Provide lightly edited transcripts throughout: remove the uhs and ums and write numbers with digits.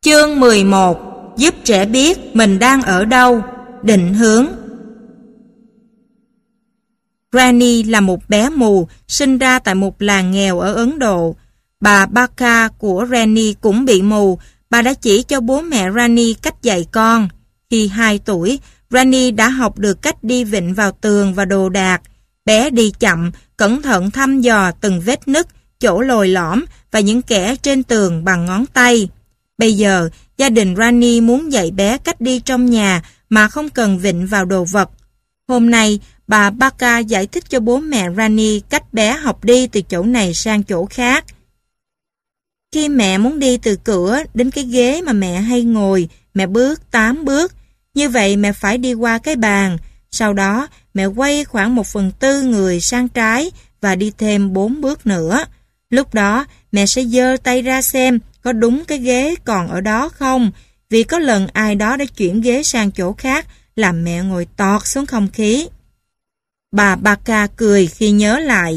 Chương 11. Giúp trẻ biết mình đang ở đâu. Định hướng. Rani là một bé mù, sinh ra tại một làng nghèo ở Ấn Độ. Bà Baka của Rani cũng bị mù. Bà đã chỉ cho bố mẹ Rani cách dạy con. Khi 2 tuổi, Rani đã học được cách đi vịn vào tường và đồ đạc. Bé đi chậm, cẩn thận thăm dò từng vết nứt, chỗ lồi lõm và những kẽ trên tường bằng ngón tay. Bây giờ, gia đình Rani muốn dạy bé cách đi trong nhà mà không cần vịn vào đồ vật. Hôm nay, bà Baka giải thích cho bố mẹ Rani cách bé học đi từ chỗ này sang chỗ khác. Khi mẹ muốn đi từ cửa đến cái ghế mà mẹ hay ngồi, mẹ bước 8 bước. Như vậy mẹ phải đi qua cái bàn. Sau đó, mẹ quay khoảng 1/4 người sang trái và đi thêm 4 bước nữa. Lúc đó, mẹ sẽ giơ tay ra xem có đúng cái ghế còn ở đó không, vì có lần ai đó đã chuyển ghế sang chỗ khác làm mẹ ngồi tọt xuống không khí. Bà Baka cười khi nhớ lại.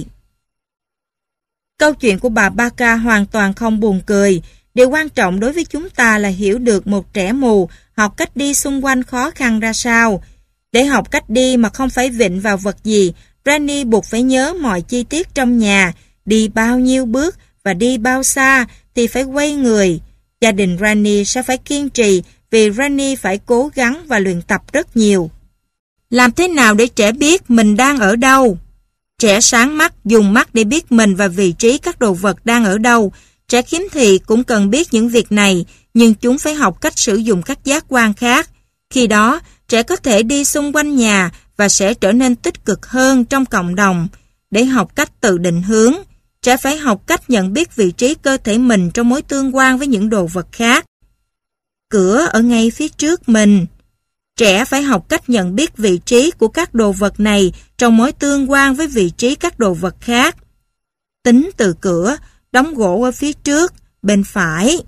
Câu chuyện của bà Baka hoàn toàn không buồn cười. Điều quan trọng đối với chúng ta là hiểu được một trẻ mù học cách đi xung quanh khó khăn ra sao. Để học cách đi mà không phải vịn vào vật gì, Rani buộc phải nhớ mọi chi tiết trong nhà, đi bao nhiêu bước và đi bao xa thì phải quay người. Gia đình Rani sẽ phải kiên trì vì Rani phải cố gắng và luyện tập rất nhiều. Làm thế nào để trẻ biết mình đang ở đâu? Trẻ sáng mắt dùng mắt để biết mình và vị trí các đồ vật đang ở đâu. Trẻ khiếm thị cũng cần biết những việc này, nhưng chúng phải học cách sử dụng các giác quan khác. Khi đó, trẻ có thể đi xung quanh nhà và sẽ trở nên tích cực hơn trong cộng đồng. Để học cách tự định hướng, trẻ phải học cách nhận biết vị trí cơ thể mình trong mối tương quan với những đồ vật khác. Cửa ở ngay phía trước mình. Trẻ phải học cách nhận biết vị trí của các đồ vật này trong mối tương quan với vị trí các đồ vật khác. Tính từ cửa, đóng gỗ ở phía trước, bên phải.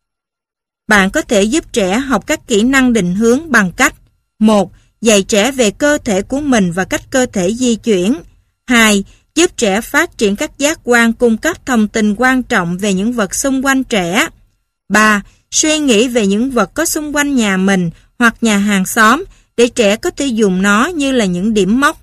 Bạn có thể giúp trẻ học các kỹ năng định hướng bằng cách: 1. Dạy trẻ về cơ thể của mình và cách cơ thể di chuyển. 2. Giúp trẻ phát triển các giác quan cung cấp thông tin quan trọng về những vật xung quanh trẻ. 3. Suy nghĩ về những vật có xung quanh nhà mình hoặc nhà hàng xóm để trẻ có thể dùng nó như là những điểm mốc.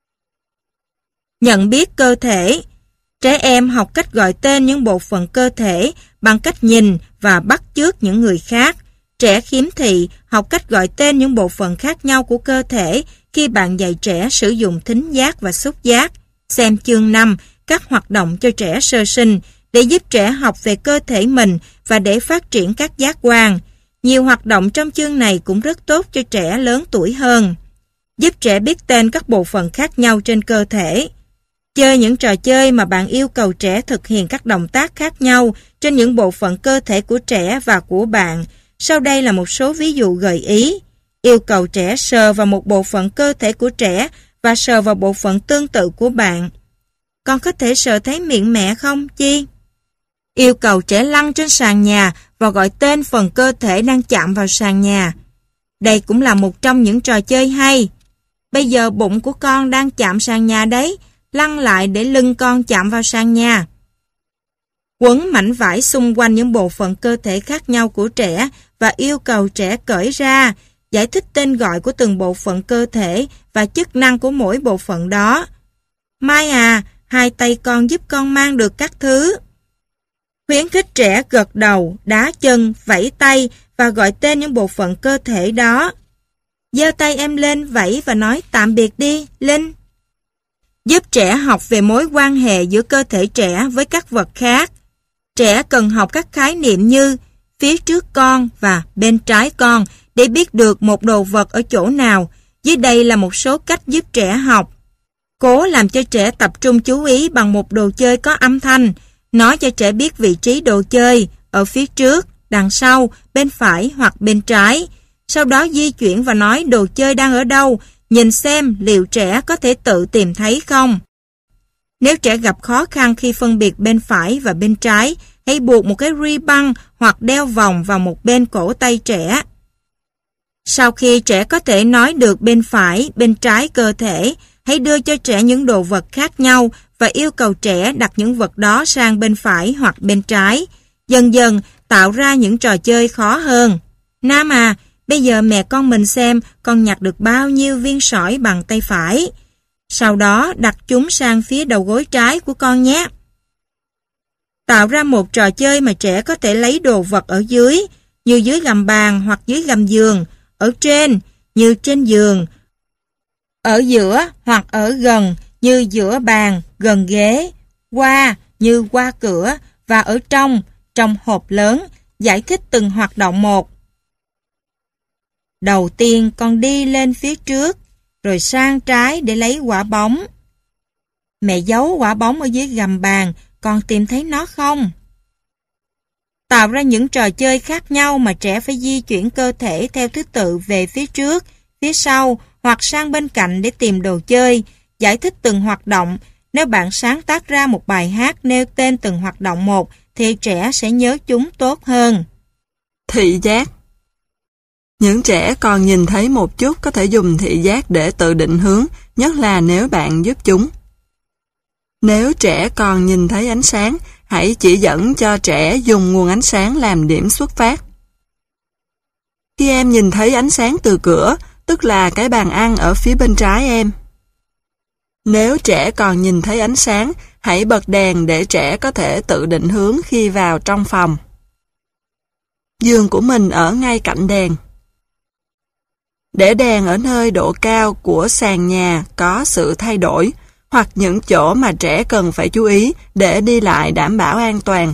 Nhận biết cơ thể. Trẻ em học cách gọi tên những bộ phận cơ thể bằng cách nhìn và bắt chước những người khác. Trẻ khiếm thị học cách gọi tên những bộ phận khác nhau của cơ thể khi bạn dạy trẻ sử dụng thính giác và xúc giác. Xem chương 5, các hoạt động cho trẻ sơ sinh, để giúp trẻ học về cơ thể mình và để phát triển các giác quan. Nhiều hoạt động trong chương này cũng rất tốt cho trẻ lớn tuổi hơn. Giúp trẻ biết tên các bộ phận khác nhau trên cơ thể. Chơi những trò chơi mà bạn yêu cầu trẻ thực hiện các động tác khác nhau trên những bộ phận cơ thể của trẻ và của bạn. Sau đây là một số ví dụ gợi ý. Yêu cầu trẻ sờ vào một bộ phận cơ thể của trẻ và sờ vào bộ phận tương tự của bạn. Con có thể sờ thấy miệng mẹ không, Chi? Yêu cầu trẻ lăn trên sàn nhà và gọi tên phần cơ thể đang chạm vào sàn nhà. Đây cũng là một trong những trò chơi hay. Bây giờ bụng của con đang chạm sàn nhà đấy, lăn lại để lưng con chạm vào sàn nhà. Quấn mảnh vải xung quanh những bộ phận cơ thể khác nhau của trẻ và yêu cầu trẻ cởi ra, giải thích tên gọi của từng bộ phận cơ thể và chức năng của mỗi bộ phận đó. Mai à, 2 tay con giúp con mang được các thứ. Khuyến khích trẻ gật đầu, đá chân, vẫy tay và gọi tên những bộ phận cơ thể đó. Giơ tay em lên, vẫy và nói tạm biệt đi, Linh. Giúp trẻ học về mối quan hệ giữa cơ thể trẻ với các vật khác. Trẻ cần học các khái niệm như phía trước con và bên trái con để biết được một đồ vật ở chỗ nào. Dưới đây là một số cách giúp trẻ học. Cố làm cho trẻ tập trung chú ý bằng một đồ chơi có âm thanh. Nói cho trẻ biết vị trí đồ chơi ở phía trước, đằng sau, bên phải hoặc bên trái. Sau đó di chuyển và nói đồ chơi đang ở đâu, nhìn xem liệu trẻ có thể tự tìm thấy không. Nếu trẻ gặp khó khăn khi phân biệt bên phải và bên trái, hãy buộc một cái ri băng hoặc đeo vòng vào một bên cổ tay trẻ. Sau khi trẻ có thể nói được bên phải, bên trái cơ thể, hãy đưa cho trẻ những đồ vật khác nhau và yêu cầu trẻ đặt những vật đó sang bên phải hoặc bên trái. Dần dần, tạo ra những trò chơi khó hơn. Nam à, bây giờ mẹ con mình xem con nhặt được bao nhiêu viên sỏi bằng tay phải. Sau đó đặt chúng sang phía đầu gối trái của con nhé. Tạo ra một trò chơi mà trẻ có thể lấy đồ vật ở dưới, như dưới gầm bàn hoặc dưới gầm giường, ở trên, như trên giường, ở giữa hoặc ở gần, như giữa bàn, gần ghế, qua, như qua cửa, và ở trong hộp lớn, giải thích từng hoạt động một. Đầu tiên con đi lên phía trước, rồi sang trái để lấy quả bóng. Mẹ giấu quả bóng ở dưới gầm bàn, con tìm thấy nó không? Tạo ra những trò chơi khác nhau mà trẻ phải di chuyển cơ thể theo thứ tự về phía trước, phía sau hoặc sang bên cạnh để tìm đồ chơi, giải thích từng hoạt động. Nếu bạn sáng tác ra một bài hát nêu tên từng hoạt động một, thì trẻ sẽ nhớ chúng tốt hơn. Thị giác. Những trẻ còn nhìn thấy một chút có thể dùng thị giác để tự định hướng, nhất là nếu bạn giúp chúng. Nếu trẻ còn nhìn thấy ánh sáng, hãy chỉ dẫn cho trẻ dùng nguồn ánh sáng làm điểm xuất phát. Khi em nhìn thấy ánh sáng từ cửa, tức là cái bàn ăn ở phía bên trái em. Nếu trẻ còn nhìn thấy ánh sáng, hãy bật đèn để trẻ có thể tự định hướng khi vào trong phòng. Giường của mình ở ngay cạnh đèn. Để đèn ở nơi độ cao của sàn nhà có sự thay đổi, hoặc những chỗ mà trẻ cần phải chú ý để đi lại đảm bảo an toàn.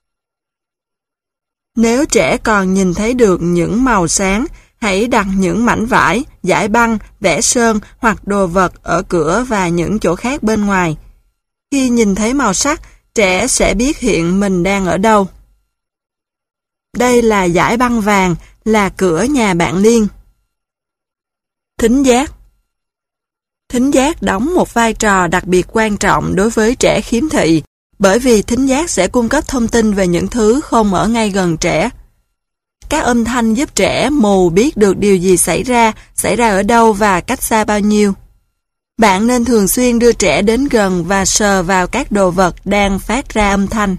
Nếu trẻ còn nhìn thấy được những màu sáng, hãy đặt những mảnh vải, dải băng, vẽ sơn hoặc đồ vật ở cửa và những chỗ khác bên ngoài. Khi nhìn thấy màu sắc, trẻ sẽ biết hiện mình đang ở đâu. Đây là dải băng vàng, là cửa nhà bạn Liên. Thính giác. Thính giác đóng một vai trò đặc biệt quan trọng đối với trẻ khiếm thị, bởi vì thính giác sẽ cung cấp thông tin về những thứ không ở ngay gần trẻ. Các âm thanh giúp trẻ mù biết được điều gì xảy ra ở đâu và cách xa bao nhiêu. Bạn nên thường xuyên đưa trẻ đến gần và sờ vào các đồ vật đang phát ra âm thanh.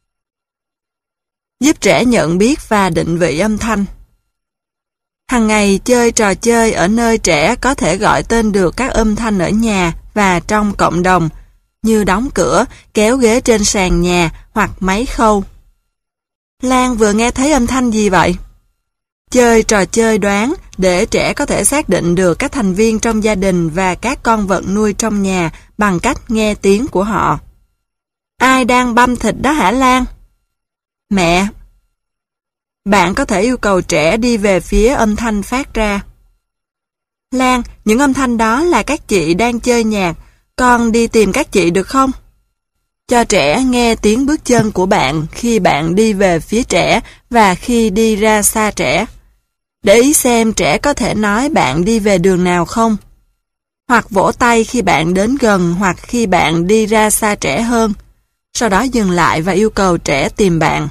Giúp trẻ nhận biết và định vị âm thanh. Hằng ngày chơi trò chơi ở nơi trẻ có thể gọi tên được các âm thanh ở nhà và trong cộng đồng, như đóng cửa, kéo ghế trên sàn nhà hoặc máy khâu. Lan vừa nghe thấy âm thanh gì vậy? Chơi trò chơi đoán để trẻ có thể xác định được các thành viên trong gia đình và các con vật nuôi trong nhà bằng cách nghe tiếng của họ. Ai đang băm thịt đó hả Lan? Mẹ. Bạn có thể yêu cầu trẻ đi về phía âm thanh phát ra. Lan, những âm thanh đó là các chị đang chơi nhạc, con đi tìm các chị được không? Cho trẻ nghe tiếng bước chân của bạn khi bạn đi về phía trẻ và khi đi ra xa trẻ. Để ý xem trẻ có thể nói bạn đi về đường nào không. Hoặc vỗ tay khi bạn đến gần hoặc khi bạn đi ra xa trẻ hơn. Sau đó dừng lại và yêu cầu trẻ tìm bạn.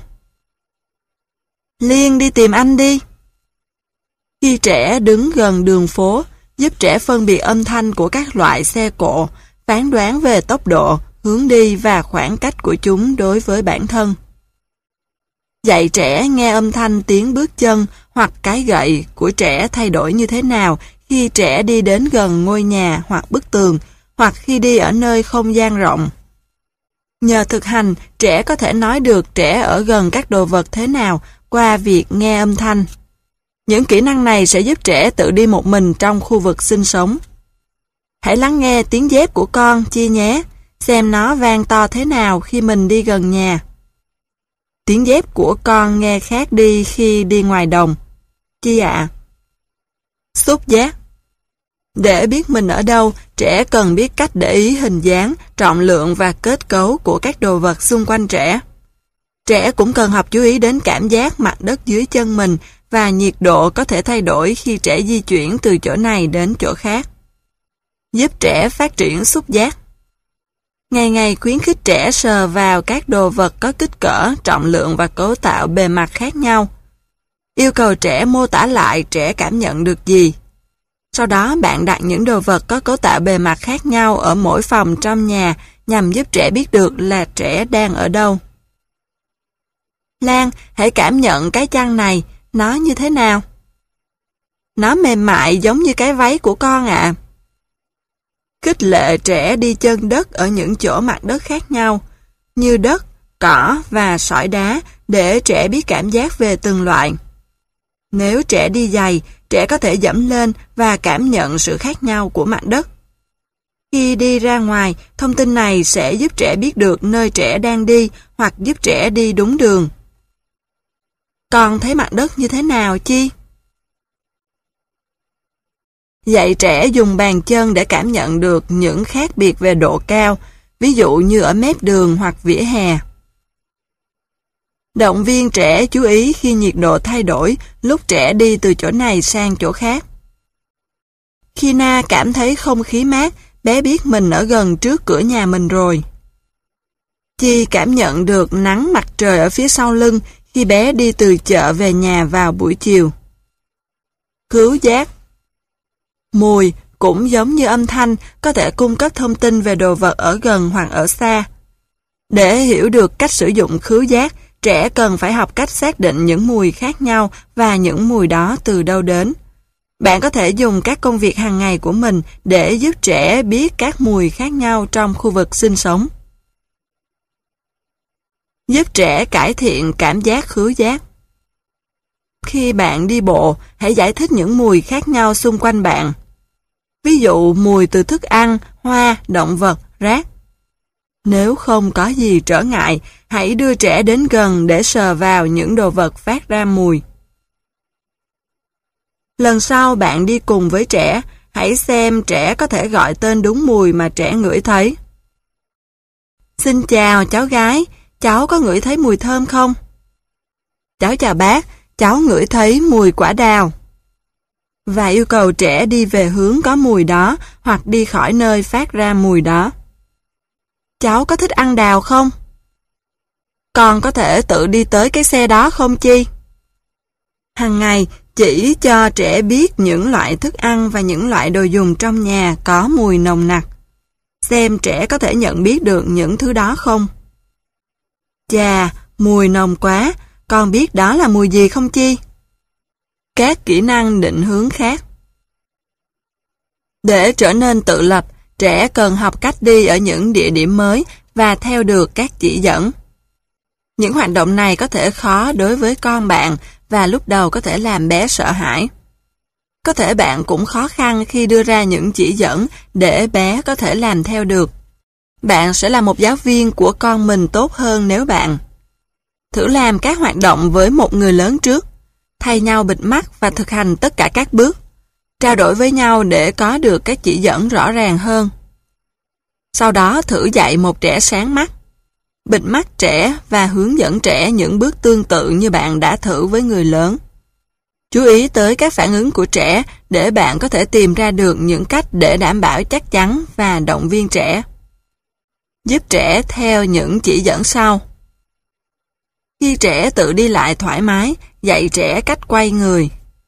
Liên đi tìm anh đi. Khi trẻ đứng gần đường phố, giúp trẻ phân biệt âm thanh của các loại xe cộ, phán đoán về tốc độ, hướng đi và khoảng cách của chúng đối với bản thân. Dạy trẻ nghe âm thanh tiếng bước chân hoặc cái gậy của trẻ thay đổi như thế nào khi trẻ đi đến gần ngôi nhà hoặc bức tường, hoặc khi đi ở nơi không gian rộng. Nhờ thực hành, trẻ có thể nói được trẻ ở gần các đồ vật thế nào qua việc nghe âm thanh. Những kỹ năng này sẽ giúp trẻ tự đi một mình trong khu vực sinh sống. Hãy lắng nghe tiếng dép của con, Chi nhé, xem nó vang to thế nào khi mình đi gần nhà. Tiếng dép của con nghe khác đi khi đi ngoài đồng. Chi ạ? Xúc giác. Để biết mình ở đâu, trẻ cần biết cách để ý hình dáng, trọng lượng và kết cấu của các đồ vật xung quanh trẻ. Trẻ cũng cần học chú ý đến cảm giác mặt đất dưới chân mình và nhiệt độ có thể thay đổi khi trẻ di chuyển từ chỗ này đến chỗ khác. Giúp trẻ phát triển xúc giác. Ngày ngày khuyến khích trẻ sờ vào các đồ vật có kích cỡ, trọng lượng và cấu tạo bề mặt khác nhau. Yêu cầu trẻ mô tả lại trẻ cảm nhận được gì. Sau đó bạn đặt những đồ vật có cấu tạo bề mặt khác nhau ở mỗi phòng trong nhà nhằm giúp trẻ biết được là trẻ đang ở đâu. Lan, hãy cảm nhận cái chăn này, nó như thế nào? Nó mềm mại giống như cái váy của con ạ. Khích lệ trẻ đi chân đất ở những chỗ mặt đất khác nhau, như đất, cỏ và sỏi đá để trẻ biết cảm giác về từng loại. Nếu trẻ đi giày, trẻ có thể dẫm lên và cảm nhận sự khác nhau của mặt đất. Khi đi ra ngoài, thông tin này sẽ giúp trẻ biết được nơi trẻ đang đi hoặc giúp trẻ đi đúng đường. Con thấy mặt đất như thế nào Chi? Dạy trẻ dùng bàn chân để cảm nhận được những khác biệt về độ cao, ví dụ như ở mép đường hoặc vỉa hè. Động viên trẻ chú ý khi nhiệt độ thay đổi lúc trẻ đi từ chỗ này sang chỗ khác. Khi Na cảm thấy không khí mát, bé biết mình ở gần trước cửa nhà mình rồi. Chi cảm nhận được nắng mặt trời ở phía sau lưng khi bé đi từ chợ về nhà vào buổi chiều. Khứu giác. Mùi cũng giống như âm thanh có thể cung cấp thông tin về đồ vật ở gần hoặc ở xa. Để hiểu được cách sử dụng khứu giác, trẻ cần phải học cách xác định những mùi khác nhau và những mùi đó từ đâu đến. Bạn có thể dùng các công việc hàng ngày của mình để giúp trẻ biết các mùi khác nhau trong khu vực sinh sống. Giúp trẻ cải thiện cảm giác khứu giác. Khi bạn đi bộ, hãy giải thích những mùi khác nhau xung quanh bạn. Ví dụ mùi từ thức ăn, hoa, động vật, rác. Nếu không có gì trở ngại, hãy đưa trẻ đến gần để sờ vào những đồ vật phát ra mùi. Lần sau bạn đi cùng với trẻ, hãy xem trẻ có thể gọi tên đúng mùi mà trẻ ngửi thấy. Xin chào cháu gái, cháu có ngửi thấy mùi thơm không? Cháu chào bác, cháu ngửi thấy mùi quả đào. Và yêu cầu trẻ đi về hướng có mùi đó hoặc đi khỏi nơi phát ra mùi đó. Cháu có thích ăn đào không? Con có thể tự đi tới cái xe đó không Chi? Hằng ngày, chỉ cho trẻ biết những loại thức ăn và những loại đồ dùng trong nhà có mùi nồng nặc. Xem trẻ có thể nhận biết được những thứ đó không? Chà, mùi nồng quá, con biết đó là mùi gì không Chi? Các kỹ năng định hướng khác. Để trở nên tự lập, trẻ cần học cách đi ở những địa điểm mới và theo được các chỉ dẫn. Những hoạt động này có thể khó đối với con bạn và lúc đầu có thể làm bé sợ hãi. Có thể bạn cũng khó khăn khi đưa ra những chỉ dẫn để bé có thể làm theo được. Bạn sẽ là một giáo viên của con mình tốt hơn nếu bạn thử làm các hoạt động với một người lớn trước, thay nhau bịt mắt và thực hành tất cả các bước, trao đổi với nhau để có được các chỉ dẫn rõ ràng hơn. Sau đó thử dạy một trẻ sáng mắt, bịt mắt trẻ và hướng dẫn trẻ những bước tương tự như bạn đã thử với người lớn. Chú ý tới các phản ứng của trẻ để bạn có thể tìm ra được những cách để đảm bảo chắc chắn và động viên trẻ. Giúp trẻ theo những chỉ dẫn sau. Khi trẻ tự đi lại thoải mái, dạy trẻ cách quay người.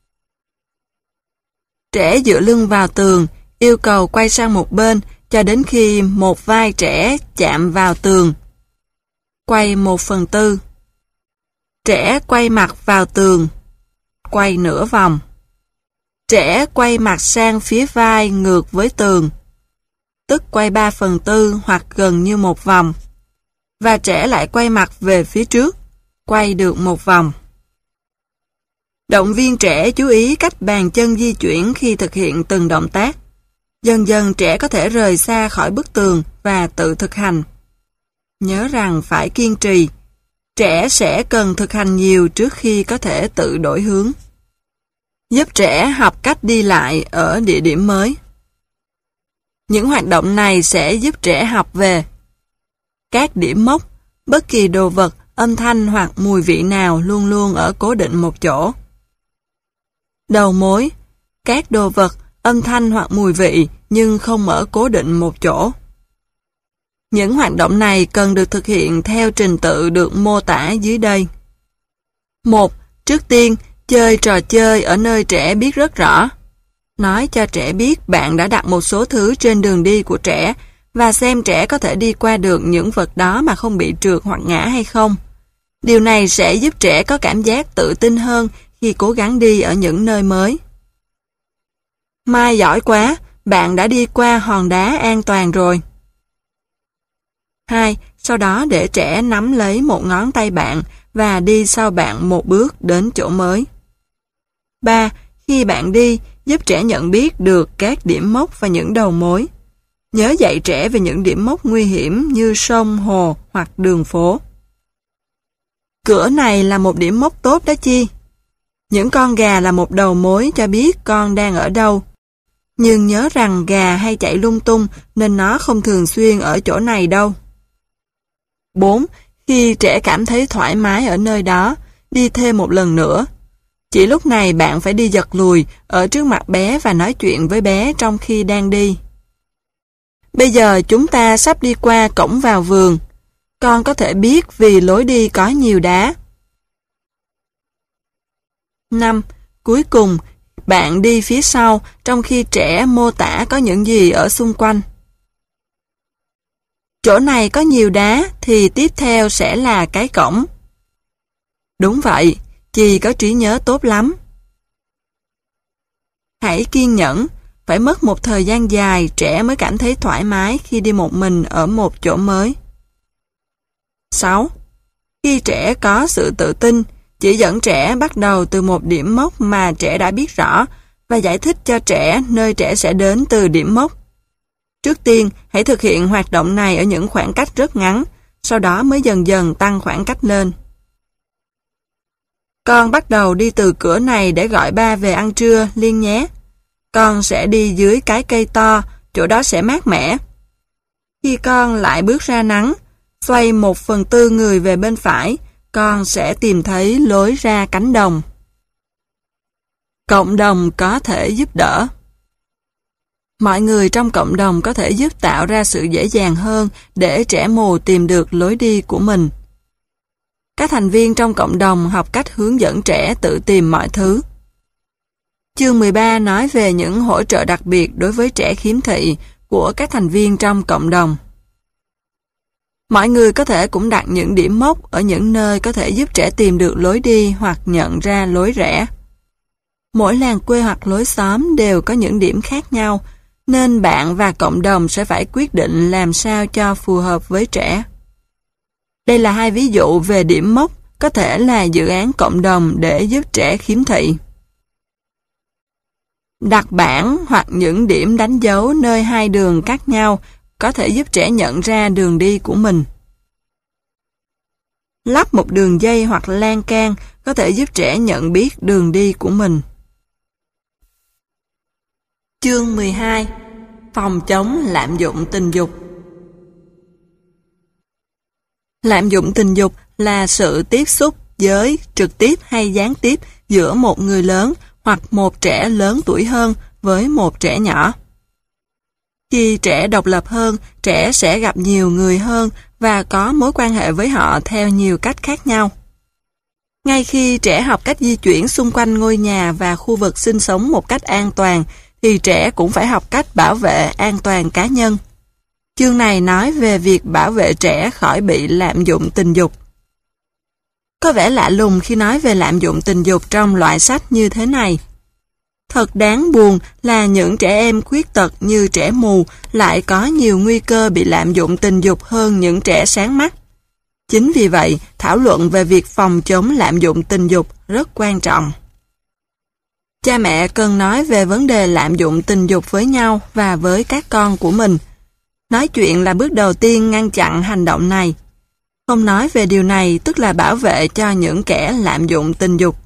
Trẻ dựa lưng vào tường, yêu cầu quay sang một bên cho đến khi một vai trẻ chạm vào tường. Quay 1/4. Trẻ quay mặt vào tường. Quay nửa vòng. Trẻ quay mặt sang phía vai ngược với tường, tức quay 3/4 hoặc gần như một vòng. Và trẻ lại quay mặt về phía trước, quay được một vòng. Động viên trẻ chú ý cách bàn chân di chuyển khi thực hiện từng động tác. Dần dần trẻ có thể rời xa khỏi bức tường và tự thực hành. Nhớ rằng phải kiên trì. Trẻ sẽ cần thực hành nhiều trước khi có thể tự đổi hướng. Giúp trẻ học cách đi lại ở địa điểm mới. Những hoạt động này sẽ giúp trẻ học về các điểm mốc, bất kỳ đồ vật, âm thanh hoặc mùi vị nào luôn luôn ở cố định một chỗ. Đầu mối, các đồ vật, âm thanh hoặc mùi vị nhưng không ở cố định một chỗ. Những hoạt động này cần được thực hiện theo trình tự được mô tả dưới đây. 1. Trước tiên, chơi trò chơi ở nơi trẻ biết rất rõ. Nói cho trẻ biết bạn đã đặt một số thứ trên đường đi của trẻ và xem trẻ có thể đi qua được những vật đó mà không bị trượt hoặc ngã hay không. Điều này sẽ giúp trẻ có cảm giác tự tin hơn khi cố gắng đi ở những nơi mới. Mai giỏi quá, bạn đã đi qua hòn đá an toàn rồi. 2. Sau đó để trẻ nắm lấy một ngón tay bạn và đi sau bạn một bước đến chỗ mới. 3. Khi bạn đi, giúp trẻ nhận biết được các điểm mốc và những đầu mối. Nhớ dạy trẻ về những điểm mốc nguy hiểm như sông, hồ hoặc đường phố. Cửa này là một điểm mốc tốt đó chi. Những con gà là một đầu mối cho biết con đang ở đâu. Nhưng nhớ rằng gà hay chạy lung tung nên nó không thường xuyên ở chỗ này đâu. 4. Khi trẻ cảm thấy thoải mái ở nơi đó, đi thêm một lần nữa. Chỉ lúc này bạn phải đi giật lùi ở trước mặt bé và nói chuyện với bé trong khi đang đi. Bây giờ chúng ta sắp đi qua cổng vào vườn. Con có thể biết vì lối đi có nhiều đá. 5. Cuối cùng, bạn đi phía sau trong khi trẻ mô tả có những gì ở xung quanh. Chỗ này có nhiều đá thì tiếp theo sẽ là cái cổng. Đúng vậy, Chi có trí nhớ tốt lắm. Hãy kiên nhẫn, phải mất một thời gian dài trẻ mới cảm thấy thoải mái khi đi một mình ở một chỗ mới. 6. Khi trẻ có sự tự tin, chỉ dẫn trẻ bắt đầu từ một điểm mốc mà trẻ đã biết rõ và giải thích cho trẻ nơi trẻ sẽ đến từ điểm mốc. Trước tiên, hãy thực hiện hoạt động này ở những khoảng cách rất ngắn, sau đó mới dần dần tăng khoảng cách lên. Con bắt đầu đi từ cửa này để gọi ba về ăn trưa, Liên nhé. Con sẽ đi dưới cái cây to, chỗ đó sẽ mát mẻ. Khi con lại bước ra nắng, xoay 1/4 người về bên phải, con sẽ tìm thấy lối ra cánh đồng. Cộng đồng có thể giúp đỡ. Mọi người trong cộng đồng có thể giúp tạo ra sự dễ dàng hơn để trẻ mù tìm được lối đi của mình. Các thành viên trong cộng đồng học cách hướng dẫn trẻ tự tìm mọi thứ. Chương 13 nói về những hỗ trợ đặc biệt đối với trẻ khiếm thị của các thành viên trong cộng đồng. Mọi người có thể cũng đặt những điểm mốc ở những nơi có thể giúp trẻ tìm được lối đi hoặc nhận ra lối rẽ. Mỗi làng quê hoặc lối xóm đều có những điểm khác nhau, nên bạn và cộng đồng sẽ phải quyết định làm sao cho phù hợp với trẻ. Đây là hai ví dụ về điểm mốc có thể là dự án cộng đồng để giúp trẻ khiếm thị. Đặt bảng hoặc những điểm đánh dấu nơi hai đường cắt nhau có thể giúp trẻ nhận ra đường đi của mình. Lắp một đường dây hoặc lan can có thể giúp trẻ nhận biết đường đi của mình. Chương 12. Phòng chống lạm dụng tình dục. Lạm dụng tình dục là sự tiếp xúc với trực tiếp hay gián tiếp giữa một người lớn hoặc một trẻ lớn tuổi hơn với một trẻ nhỏ. Khi trẻ độc lập hơn, trẻ sẽ gặp nhiều người hơn và có mối quan hệ với họ theo nhiều cách khác nhau. Ngay khi trẻ học cách di chuyển xung quanh ngôi nhà và khu vực sinh sống một cách an toàn, thì trẻ cũng phải học cách bảo vệ an toàn cá nhân. Chương này nói về việc bảo vệ trẻ khỏi bị lạm dụng tình dục. Có vẻ lạ lùng khi nói về lạm dụng tình dục trong loại sách như thế này. Thật đáng buồn là những trẻ em khuyết tật như trẻ mù lại có nhiều nguy cơ bị lạm dụng tình dục hơn những trẻ sáng mắt. Chính vì vậy, thảo luận về việc phòng chống lạm dụng tình dục rất quan trọng. Cha mẹ cần nói về vấn đề lạm dụng tình dục với nhau và với các con của mình. Nói chuyện là bước đầu tiên ngăn chặn hành động này. Không nói về điều này tức là bảo vệ cho những kẻ lạm dụng tình dục.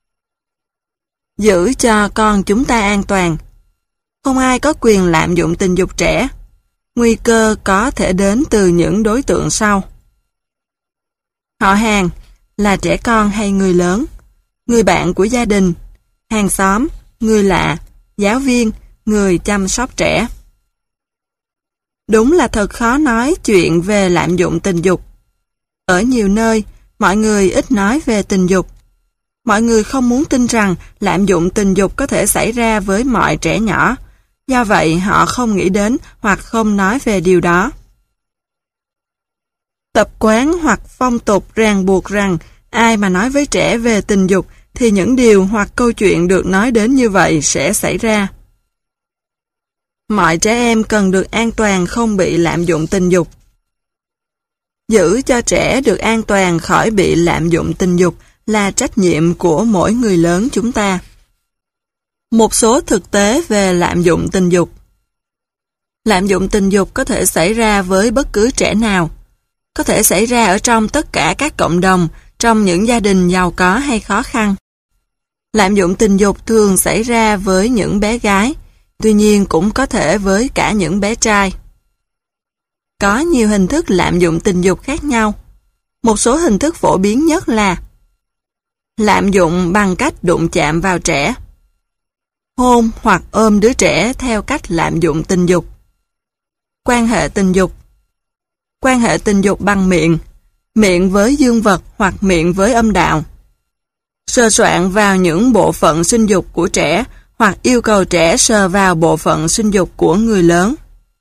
Giữ cho con chúng ta an toàn. Không ai có quyền lạm dụng tình dục trẻ. Nguy cơ có thể đến từ những đối tượng sau. Họ hàng là trẻ con hay người lớn, người bạn của gia đình, hàng xóm, người lạ, giáo viên, người chăm sóc trẻ. Đúng là thật khó nói chuyện về lạm dụng tình dục. Ở nhiều nơi, mọi người ít nói về tình dục. Mọi người không muốn tin rằng lạm dụng tình dục có thể xảy ra với mọi trẻ nhỏ. Do vậy, họ không nghĩ đến hoặc không nói về điều đó. Tập quán hoặc phong tục ràng buộc rằng Ai mà nói với trẻ về tình dục thì những điều hoặc câu chuyện được nói đến như vậy sẽ xảy ra. Mọi trẻ em cần được an toàn không bị lạm dụng tình dục. Giữ cho trẻ được an toàn khỏi bị lạm dụng tình dục là trách nhiệm của mỗi người lớn chúng ta. Một số thực tế về lạm dụng tình dục. Lạm dụng tình dục có thể xảy ra với bất cứ trẻ nào. Có thể xảy ra ở trong tất cả các cộng đồng, trong những gia đình giàu có hay khó khăn. Lạm dụng tình dục thường xảy ra với những bé gái, tuy nhiên cũng có thể với cả những bé trai. Có nhiều hình thức lạm dụng tình dục khác nhau. Một số hình thức phổ biến nhất là lạm dụng bằng cách đụng chạm vào trẻ, hôn hoặc ôm đứa trẻ theo cách lạm dụng tình dục, quan hệ tình dục, quan hệ tình dục bằng miệng, miệng với dương vật hoặc miệng với âm đạo, sờ soạng vào những bộ phận sinh dục của trẻ hoặc yêu cầu trẻ sờ vào bộ phận sinh dục của người lớn.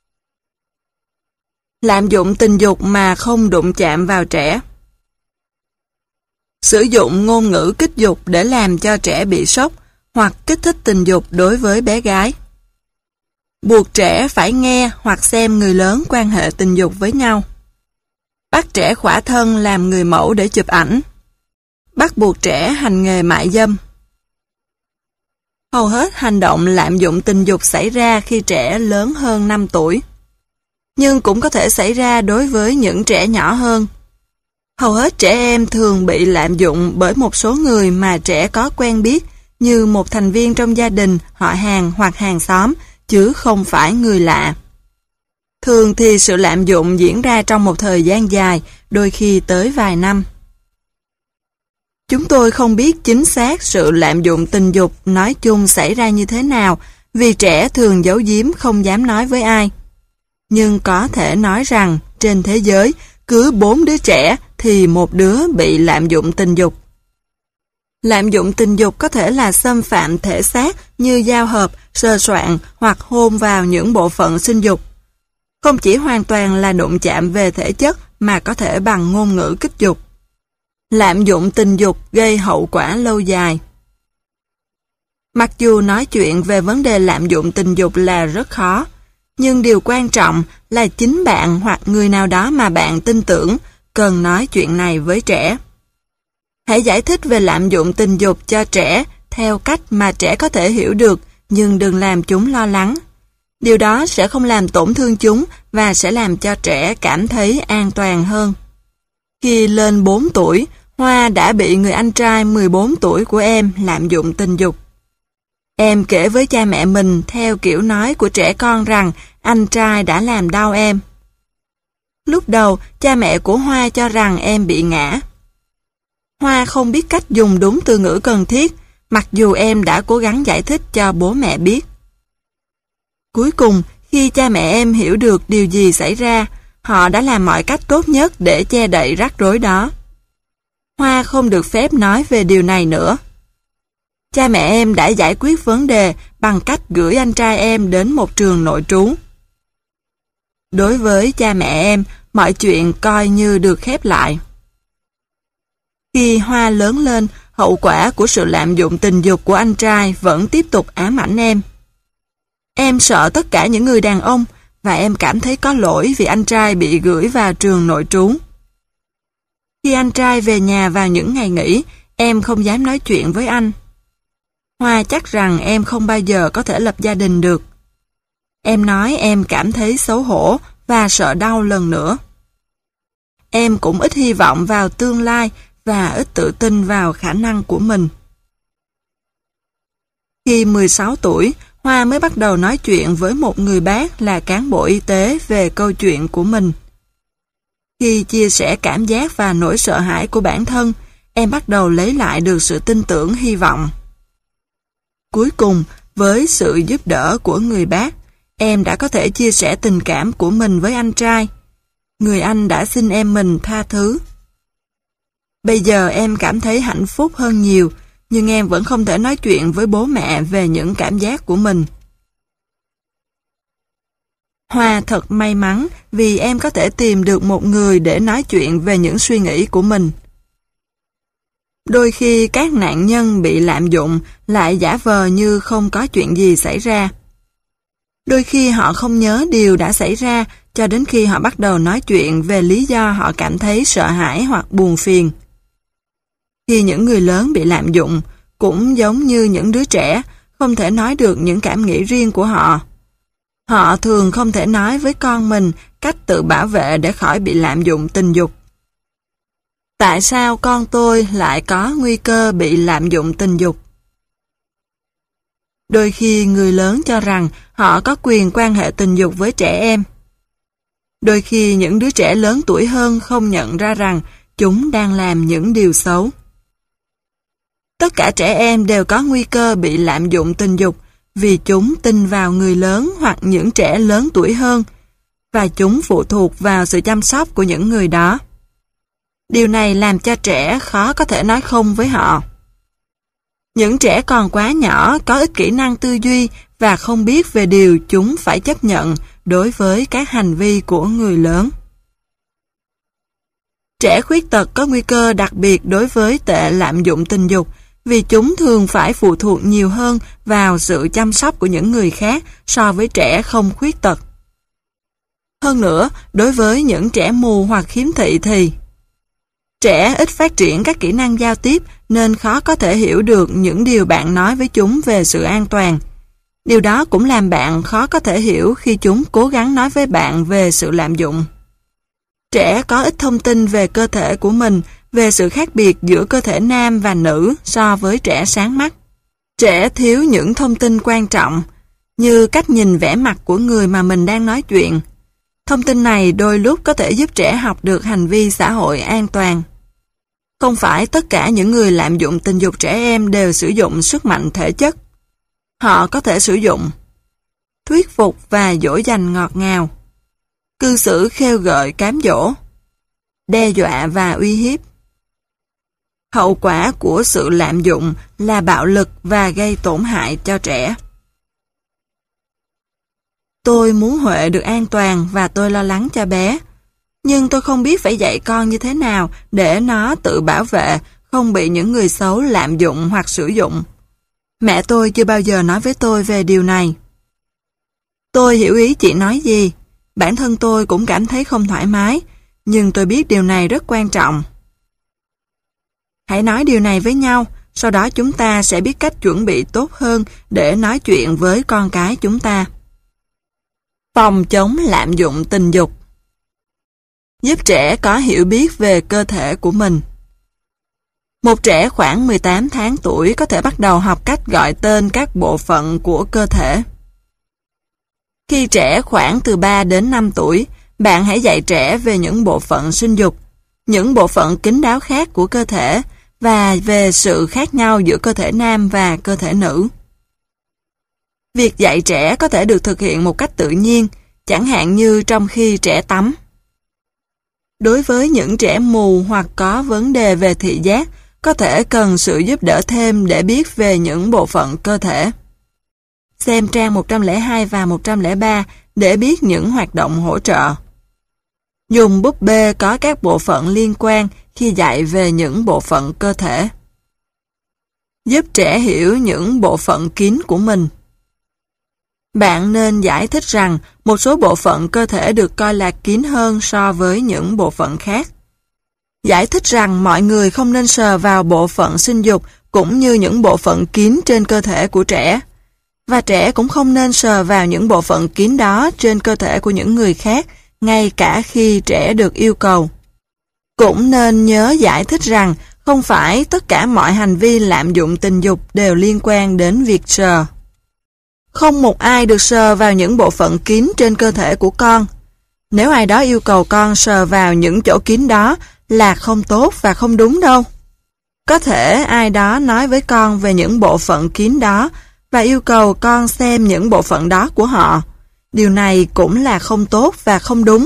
Lạm dụng tình dục mà không đụng chạm vào trẻ. Sử dụng ngôn ngữ kích dục để làm cho trẻ bị sốc hoặc kích thích tình dục đối với bé gái. Buộc trẻ phải nghe hoặc xem người lớn quan hệ tình dục với nhau. Bắt trẻ khỏa thân làm người mẫu để chụp ảnh. Bắt buộc trẻ hành nghề mại dâm. Hầu hết hành động lạm dụng tình dục xảy ra khi trẻ lớn hơn 5 tuổi. Nhưng cũng có thể xảy ra đối với những trẻ nhỏ hơn. Hầu hết trẻ em thường bị lạm dụng bởi một số người mà trẻ có quen biết như một thành viên trong gia đình, họ hàng hoặc hàng xóm, chứ không phải người lạ. Thường thì sự lạm dụng diễn ra trong một thời gian dài, đôi khi tới vài năm. Chúng tôi không biết chính xác sự lạm dụng tình dục nói chung xảy ra như thế nào, vì trẻ thường giấu giếm không dám nói với ai. Nhưng có thể nói rằng trên thế giới, cứ 4 đứa trẻ thì một đứa bị lạm dụng tình dục. Lạm dụng tình dục có thể là xâm phạm thể xác như giao hợp, sờ soạng hoặc hôn vào những bộ phận sinh dục. Không chỉ hoàn toàn là đụng chạm về thể chất mà có thể bằng ngôn ngữ kích dục. Lạm dụng tình dục gây hậu quả lâu dài. Mặc dù nói chuyện về vấn đề lạm dụng tình dục là rất khó, nhưng điều quan trọng là chính bạn hoặc người nào đó mà bạn tin tưởng cần nói chuyện này với trẻ. Hãy giải thích về lạm dụng tình dục cho trẻ theo cách mà trẻ có thể hiểu được, nhưng đừng làm chúng lo lắng. Điều đó sẽ không làm tổn thương chúng và sẽ làm cho trẻ cảm thấy an toàn hơn. Khi lên 4 tuổi, Hoa đã bị người anh trai 14 tuổi của em lạm dụng tình dục. Em kể với cha mẹ mình theo kiểu nói của trẻ con rằng anh trai đã làm đau em. Lúc đầu, cha mẹ của Hoa cho rằng em bị ngã. Hoa không biết cách dùng đúng từ ngữ cần thiết, mặc dù em đã cố gắng giải thích cho bố mẹ biết. Cuối cùng, khi cha mẹ em hiểu được điều gì xảy ra, họ đã làm mọi cách tốt nhất để che đậy rắc rối đó. Hoa không được phép nói về điều này nữa. Cha mẹ em đã giải quyết vấn đề bằng cách gửi anh trai em đến một trường nội trú. Đối với cha mẹ em, mọi chuyện coi như được khép lại. Khi Hoa lớn lên, hậu quả của sự lạm dụng tình dục của anh trai vẫn tiếp tục ám ảnh em. Em sợ tất cả những người đàn ông và em cảm thấy có lỗi vì anh trai bị gửi vào trường nội trú. Khi anh trai về nhà vào những ngày nghỉ, em không dám nói chuyện với anh. Hoa chắc rằng em không bao giờ có thể lập gia đình được. Em nói em cảm thấy xấu hổ và sợ đau lần nữa. Em cũng ít hy vọng vào tương lai và ít tự tin vào khả năng của mình. Khi 16 tuổi, Hoa mới bắt đầu nói chuyện với một người bác là cán bộ y tế về câu chuyện của mình. Khi chia sẻ cảm giác và nỗi sợ hãi của bản thân, em bắt đầu lấy lại được sự tin tưởng hy vọng. Cuối cùng, với sự giúp đỡ của người bác, em đã có thể chia sẻ tình cảm của mình với anh trai. Người anh đã xin em mình tha thứ. Bây giờ em cảm thấy hạnh phúc hơn nhiều, nhưng em vẫn không thể nói chuyện với bố mẹ về những cảm giác của mình. Hoa thật may mắn vì em có thể tìm được một người để nói chuyện về những suy nghĩ của mình. Đôi khi các nạn nhân bị lạm dụng lại giả vờ như không có chuyện gì xảy ra. Đôi khi họ không nhớ điều đã xảy ra cho đến khi họ bắt đầu nói chuyện về lý do họ cảm thấy sợ hãi hoặc buồn phiền. Khi những người lớn bị lạm dụng, cũng giống như những đứa trẻ, không thể nói được những cảm nghĩ riêng của họ. Họ thường không thể nói với con mình cách tự bảo vệ để khỏi bị lạm dụng tình dục. Tại sao con tôi lại có nguy cơ bị lạm dụng tình dục? Đôi khi người lớn cho rằng họ có quyền quan hệ tình dục với trẻ em. Đôi khi những đứa trẻ lớn tuổi hơn không nhận ra rằng chúng đang làm những điều xấu. Tất cả trẻ em đều có nguy cơ bị lạm dụng tình dục vì chúng tin vào người lớn hoặc những trẻ lớn tuổi hơn, và chúng phụ thuộc vào sự chăm sóc của những người đó. Điều này làm cho trẻ khó có thể nói không với họ. Những trẻ còn quá nhỏ có ít kỹ năng tư duy và không biết về điều chúng phải chấp nhận đối với các hành vi của người lớn. Trẻ khuyết tật có nguy cơ đặc biệt đối với tệ lạm dụng tình dục vì chúng thường phải phụ thuộc nhiều hơn vào sự chăm sóc của những người khác so với trẻ không khuyết tật. Hơn nữa, đối với những trẻ mù hoặc khiếm thị thì trẻ ít phát triển các kỹ năng giao tiếp nên khó có thể hiểu được những điều bạn nói với chúng về sự an toàn. Điều đó cũng làm bạn khó có thể hiểu khi chúng cố gắng nói với bạn về sự lạm dụng. Trẻ có ít thông tin về cơ thể của mình, về sự khác biệt giữa cơ thể nam và nữ so với trẻ sáng mắt. Trẻ thiếu những thông tin quan trọng, như cách nhìn vẻ mặt của người mà mình đang nói chuyện. Thông tin này đôi lúc có thể giúp trẻ học được hành vi xã hội an toàn. Không phải tất cả những người lạm dụng tình dục trẻ em đều sử dụng sức mạnh thể chất. Họ có thể sử dụng thuyết phục và dỗ dành ngọt ngào, cư xử khêu gợi cám dỗ, đe dọa và uy hiếp. Hậu quả của sự lạm dụng là bạo lực và gây tổn hại cho trẻ. Tôi muốn Huệ được an toàn và tôi lo lắng cho bé. Nhưng tôi không biết phải dạy con như thế nào để nó tự bảo vệ, không bị những người xấu lạm dụng hoặc sử dụng. Mẹ tôi chưa bao giờ nói với tôi về điều này. Tôi hiểu ý chị nói gì. Bản thân tôi cũng cảm thấy không thoải mái, nhưng tôi biết điều này rất quan trọng. Hãy nói điều này với nhau, sau đó chúng ta sẽ biết cách chuẩn bị tốt hơn để nói chuyện với con cái chúng ta. Phòng chống lạm dụng tình dục. Giúp trẻ có hiểu biết về cơ thể của mình. Một trẻ khoảng 18 tháng tuổi có thể bắt đầu học cách gọi tên các bộ phận của cơ thể. Khi trẻ khoảng từ 3 đến 5 tuổi, bạn hãy dạy trẻ về những bộ phận sinh dục, những bộ phận kín đáo khác của cơ thể và về sự khác nhau giữa cơ thể nam và cơ thể nữ. Việc dạy trẻ có thể được thực hiện một cách tự nhiên, chẳng hạn như trong khi trẻ tắm. Đối với những trẻ mù hoặc có vấn đề về thị giác, có thể cần sự giúp đỡ thêm để biết về những bộ phận cơ thể. Xem trang 102 và 103 để biết những hoạt động hỗ trợ. Dùng búp bê có các bộ phận liên quan khi dạy về những bộ phận cơ thể. Giúp trẻ hiểu những bộ phận kín của mình. Bạn nên giải thích rằng một số bộ phận cơ thể được coi là kín hơn so với những bộ phận khác. Giải thích rằng mọi người không nên sờ vào bộ phận sinh dục cũng như những bộ phận kín trên cơ thể của trẻ. Và trẻ cũng không nên sờ vào những bộ phận kín đó trên cơ thể của những người khác, ngay cả khi trẻ được yêu cầu. Cũng nên nhớ giải thích rằng không phải tất cả mọi hành vi lạm dụng tình dục đều liên quan đến việc sờ. Không một ai được sờ vào những bộ phận kín trên cơ thể của con. Nếu ai đó yêu cầu con sờ vào những chỗ kín đó là không tốt và không đúng đâu. Có thể ai đó nói với con về những bộ phận kín đó và yêu cầu con xem những bộ phận đó của họ. Điều này cũng là không tốt và không đúng.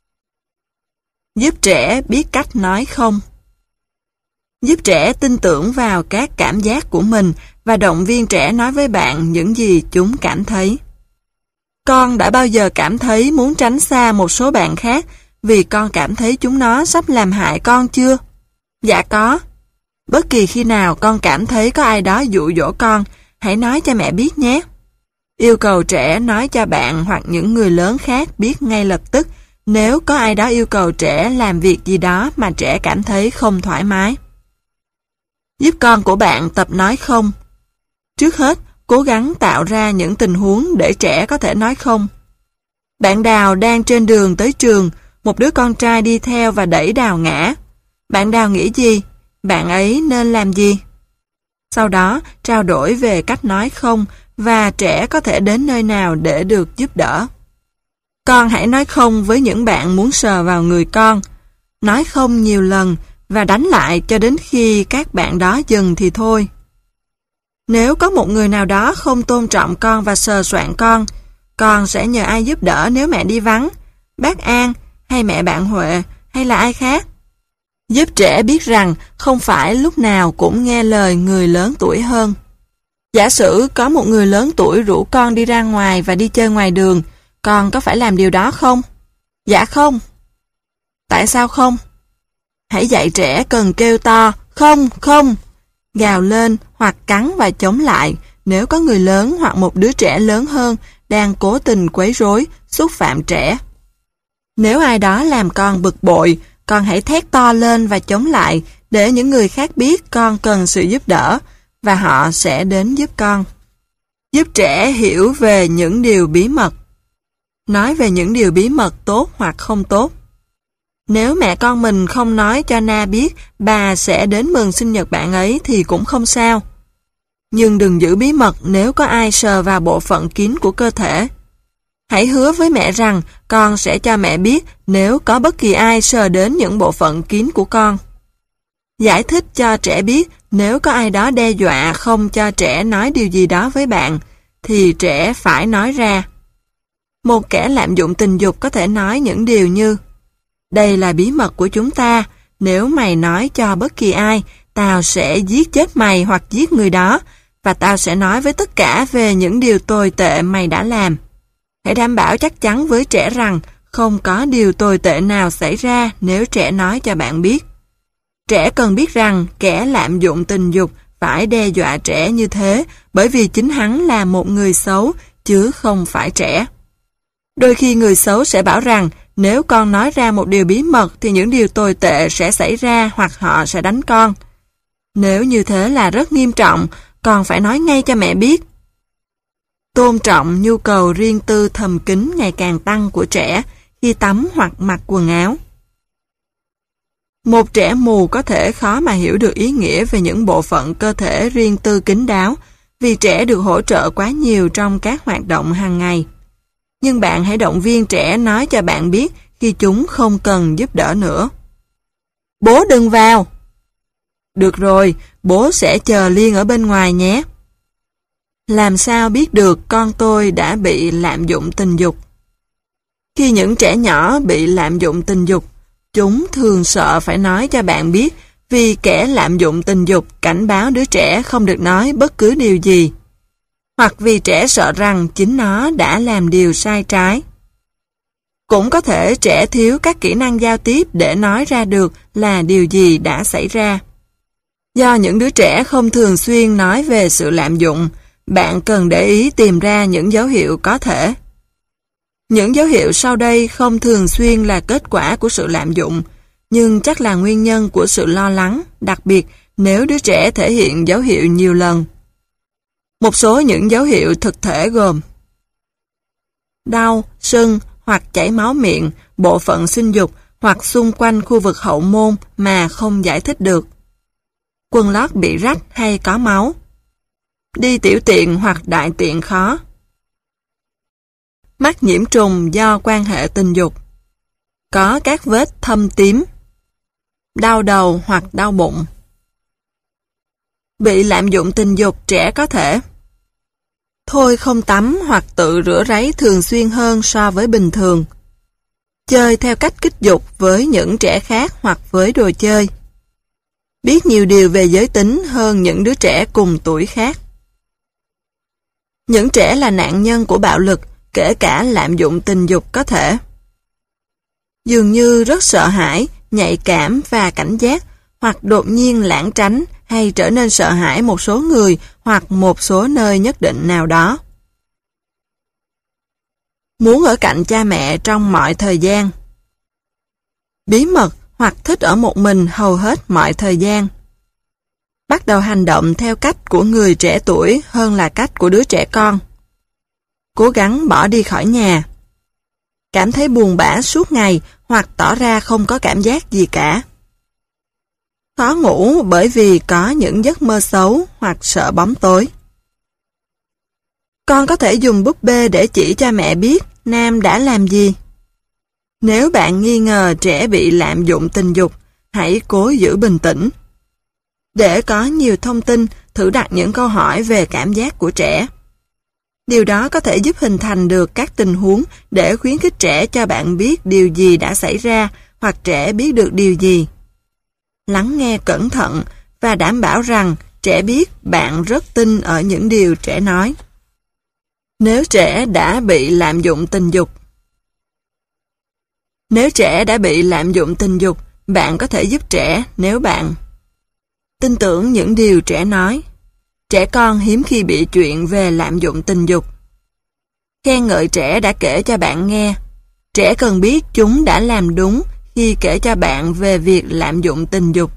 Giúp trẻ biết cách nói không. Giúp trẻ tin tưởng vào các cảm giác của mình và động viên trẻ nói với bạn những gì chúng cảm thấy. Con đã bao giờ cảm thấy muốn tránh xa một số bạn khác vì con cảm thấy chúng nó sắp làm hại con chưa? Dạ có. Bất kỳ khi nào con cảm thấy có ai đó dụ dỗ con, hãy nói cho mẹ biết nhé. Yêu cầu trẻ nói cho bạn hoặc những người lớn khác biết ngay lập tức nếu có ai đó yêu cầu trẻ làm việc gì đó mà trẻ cảm thấy không thoải mái. Giúp con của bạn tập nói không. Trước hết, cố gắng tạo ra những tình huống để trẻ có thể nói không. Bạn Đào đang trên đường tới trường, một đứa con trai đi theo và đẩy Đào ngã. Bạn Đào nghĩ gì? Bạn ấy nên làm gì? Sau đó, trao đổi về cách nói không và trẻ có thể đến nơi nào để được giúp đỡ. Con hãy nói không với những bạn muốn sờ vào người con. Nói không nhiều lần và đánh lại cho đến khi các bạn đó dừng thì thôi. Nếu có một người nào đó không tôn trọng con và sờ soạng con sẽ nhờ ai giúp đỡ nếu mẹ đi vắng? Bác An, hay mẹ bạn Huệ, hay là ai khác? Giúp trẻ biết rằng không phải lúc nào cũng nghe lời người lớn tuổi hơn. Giả sử có một người lớn tuổi rủ con đi ra ngoài và đi chơi ngoài đường, con có phải làm điều đó không? Dạ không. Tại sao không? Hãy dạy trẻ cần kêu to, không, không, gào lên hoặc cắn và chống lại nếu có người lớn hoặc một đứa trẻ lớn hơn đang cố tình quấy rối, xúc phạm trẻ. Nếu ai đó làm con bực bội, con hãy thét to lên và chống lại để những người khác biết con cần sự giúp đỡ và họ sẽ đến giúp con. Giúp trẻ hiểu về những điều bí mật. Nói về những điều bí mật tốt hoặc không tốt. Nếu mẹ con mình không nói cho Na biết bà sẽ đến mừng sinh nhật bạn ấy thì cũng không sao. Nhưng đừng giữ bí mật nếu có ai sờ vào bộ phận kín của cơ thể. Hãy hứa với mẹ rằng con sẽ cho mẹ biết nếu có bất kỳ ai sờ đến những bộ phận kín của con. Giải thích cho trẻ biết nếu có ai đó đe dọa không cho trẻ nói điều gì đó với bạn, thì trẻ phải nói ra. Một kẻ lạm dụng tình dục có thể nói những điều như: đây là bí mật của chúng ta, nếu mày nói cho bất kỳ ai, tao sẽ giết chết mày hoặc giết người đó, và tao sẽ nói với tất cả về những điều tồi tệ mày đã làm. Hãy đảm bảo chắc chắn với trẻ rằng không có điều tồi tệ nào xảy ra nếu trẻ nói cho bạn biết. Trẻ cần biết rằng kẻ lạm dụng tình dục phải đe dọa trẻ như thế bởi vì chính hắn là một người xấu chứ không phải trẻ. Đôi khi người xấu sẽ bảo rằng nếu con nói ra một điều bí mật thì những điều tồi tệ sẽ xảy ra hoặc họ sẽ đánh con. Nếu như thế là rất nghiêm trọng, con phải nói ngay cho mẹ biết. Tôn trọng nhu cầu riêng tư thầm kín ngày càng tăng của trẻ khi tắm hoặc mặc quần áo. Một trẻ mù có thể khó mà hiểu được ý nghĩa về những bộ phận cơ thể riêng tư kín đáo vì trẻ được hỗ trợ quá nhiều trong các hoạt động hàng ngày. Nhưng bạn hãy động viên trẻ nói cho bạn biết khi chúng không cần giúp đỡ nữa. Bố đừng vào. Được rồi, bố sẽ chờ Liên ở bên ngoài nhé. Làm sao biết được con tôi đã bị lạm dụng tình dục? Khi những trẻ nhỏ bị lạm dụng tình dục, chúng thường sợ phải nói cho bạn biết vì kẻ lạm dụng tình dục cảnh báo đứa trẻ không được nói bất cứ điều gì. Hoặc vì trẻ sợ rằng chính nó đã làm điều sai trái. Cũng có thể trẻ thiếu các kỹ năng giao tiếp để nói ra được là điều gì đã xảy ra. Do những đứa trẻ không thường xuyên nói về sự lạm dụng, bạn cần để ý tìm ra những dấu hiệu có thể. Những dấu hiệu sau đây không thường xuyên là kết quả của sự lạm dụng, nhưng chắc là nguyên nhân của sự lo lắng, đặc biệt nếu đứa trẻ thể hiện dấu hiệu nhiều lần. Một số những dấu hiệu thực thể gồm: đau, sưng hoặc chảy máu miệng, bộ phận sinh dục hoặc xung quanh khu vực hậu môn mà không giải thích được. Quần lót bị rách hay có máu. Đi tiểu tiện hoặc đại tiện khó. Mắc nhiễm trùng do quan hệ tình dục. Có các vết thâm tím. Đau đầu hoặc đau bụng. Bị lạm dụng tình dục trẻ có thể: thôi không tắm hoặc tự rửa ráy thường xuyên hơn so với bình thường. Chơi theo cách kích dục với những trẻ khác hoặc với đồ chơi. Biết nhiều điều về giới tính hơn những đứa trẻ cùng tuổi khác. Những trẻ là nạn nhân của bạo lực, kể cả lạm dụng tình dục có thể: dường như rất sợ hãi, nhạy cảm và cảnh giác, hoặc đột nhiên lảng tránh hay trở nên sợ hãi một số người hoặc một số nơi nhất định nào đó. Muốn ở cạnh cha mẹ trong mọi thời gian. Bí mật hoặc thích ở một mình hầu hết mọi thời gian. Bắt đầu hành động theo cách của người trẻ tuổi hơn là cách của đứa trẻ con. Cố gắng bỏ đi khỏi nhà. Cảm thấy buồn bã suốt ngày hoặc tỏ ra không có cảm giác gì cả. Khó ngủ bởi vì có những giấc mơ xấu hoặc sợ bóng tối. Con có thể dùng búp bê để chỉ cho mẹ biết Nam đã làm gì. Nếu bạn nghi ngờ trẻ bị lạm dụng tình dục, hãy cố giữ bình tĩnh. Để có nhiều thông tin, thử đặt những câu hỏi về cảm giác của trẻ. Điều đó có thể giúp hình thành được các tình huống để khuyến khích trẻ cho bạn biết điều gì đã xảy ra hoặc trẻ biết được điều gì. Lắng nghe cẩn thận và đảm bảo rằng trẻ biết bạn rất tin ở những điều trẻ nói. Nếu trẻ đã bị lạm dụng tình dục. Nếu trẻ đã bị lạm dụng tình dục, bạn có thể giúp trẻ nếu bạn tin tưởng những điều trẻ nói. Trẻ con hiếm khi bị chuyện về lạm dụng tình dục. Khen ngợi trẻ đã kể cho bạn nghe. Trẻ cần biết chúng đã làm đúng khi kể cho bạn về việc lạm dụng tình dục.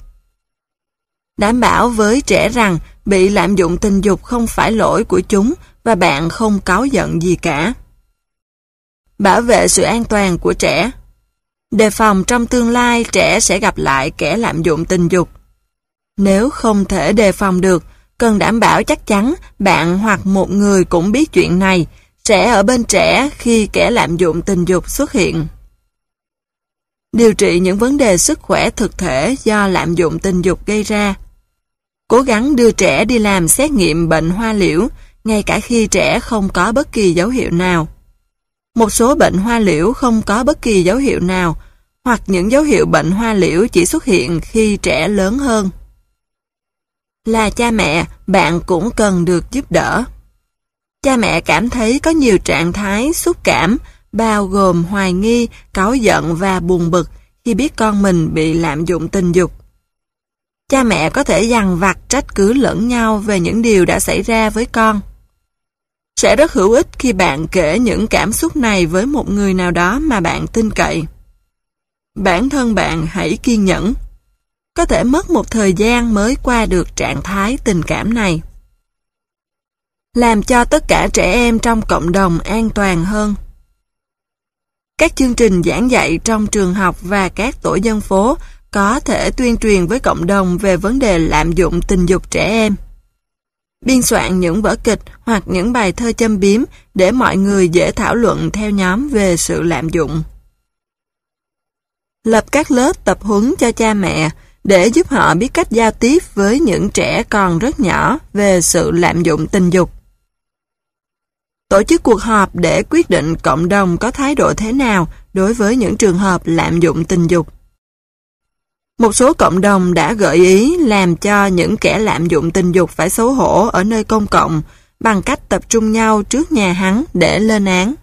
Đảm bảo với trẻ rằng bị lạm dụng tình dục không phải lỗi của chúng và bạn không cáu giận gì cả. Bảo vệ sự an toàn của trẻ. Đề phòng trong tương lai trẻ sẽ gặp lại kẻ lạm dụng tình dục. Nếu không thể đề phòng được, cần đảm bảo chắc chắn bạn hoặc một người cũng biết chuyện này sẽ ở bên trẻ khi kẻ lạm dụng tình dục xuất hiện. Điều trị những vấn đề sức khỏe thực thể do lạm dụng tình dục gây ra. Cố gắng đưa trẻ đi làm xét nghiệm bệnh hoa liễu, ngay cả khi trẻ không có bất kỳ dấu hiệu nào. Một số bệnh hoa liễu không có bất kỳ dấu hiệu nào, hoặc những dấu hiệu bệnh hoa liễu chỉ xuất hiện khi trẻ lớn hơn. Là cha mẹ, bạn cũng cần được giúp đỡ. Cha mẹ cảm thấy có nhiều trạng thái xúc cảm, bao gồm hoài nghi, cáu giận và buồn bực khi biết con mình bị lạm dụng tình dục. Cha mẹ có thể dằn vặt trách cứ lẫn nhau về những điều đã xảy ra với con. Sẽ rất hữu ích khi bạn kể những cảm xúc này với một người nào đó mà bạn tin cậy. Bản thân bạn hãy kiên nhẫn. Có thể mất một thời gian mới qua được trạng thái tình cảm này. Làm cho tất cả trẻ em trong cộng đồng an toàn hơn. Các chương trình giảng dạy trong trường học và các tổ dân phố có thể tuyên truyền với cộng đồng về vấn đề lạm dụng tình dục trẻ em. Biên soạn những vở kịch hoặc những bài thơ châm biếm để mọi người dễ thảo luận theo nhóm về sự lạm dụng. Lập các lớp tập huấn cho cha mẹ để giúp họ biết cách giao tiếp với những trẻ còn rất nhỏ về sự lạm dụng tình dục. Tổ chức cuộc họp để quyết định cộng đồng có thái độ thế nào đối với những trường hợp lạm dụng tình dục. Một số cộng đồng đã gợi ý làm cho những kẻ lạm dụng tình dục phải xấu hổ ở nơi công cộng bằng cách tập trung nhau trước nhà hắn để lên án.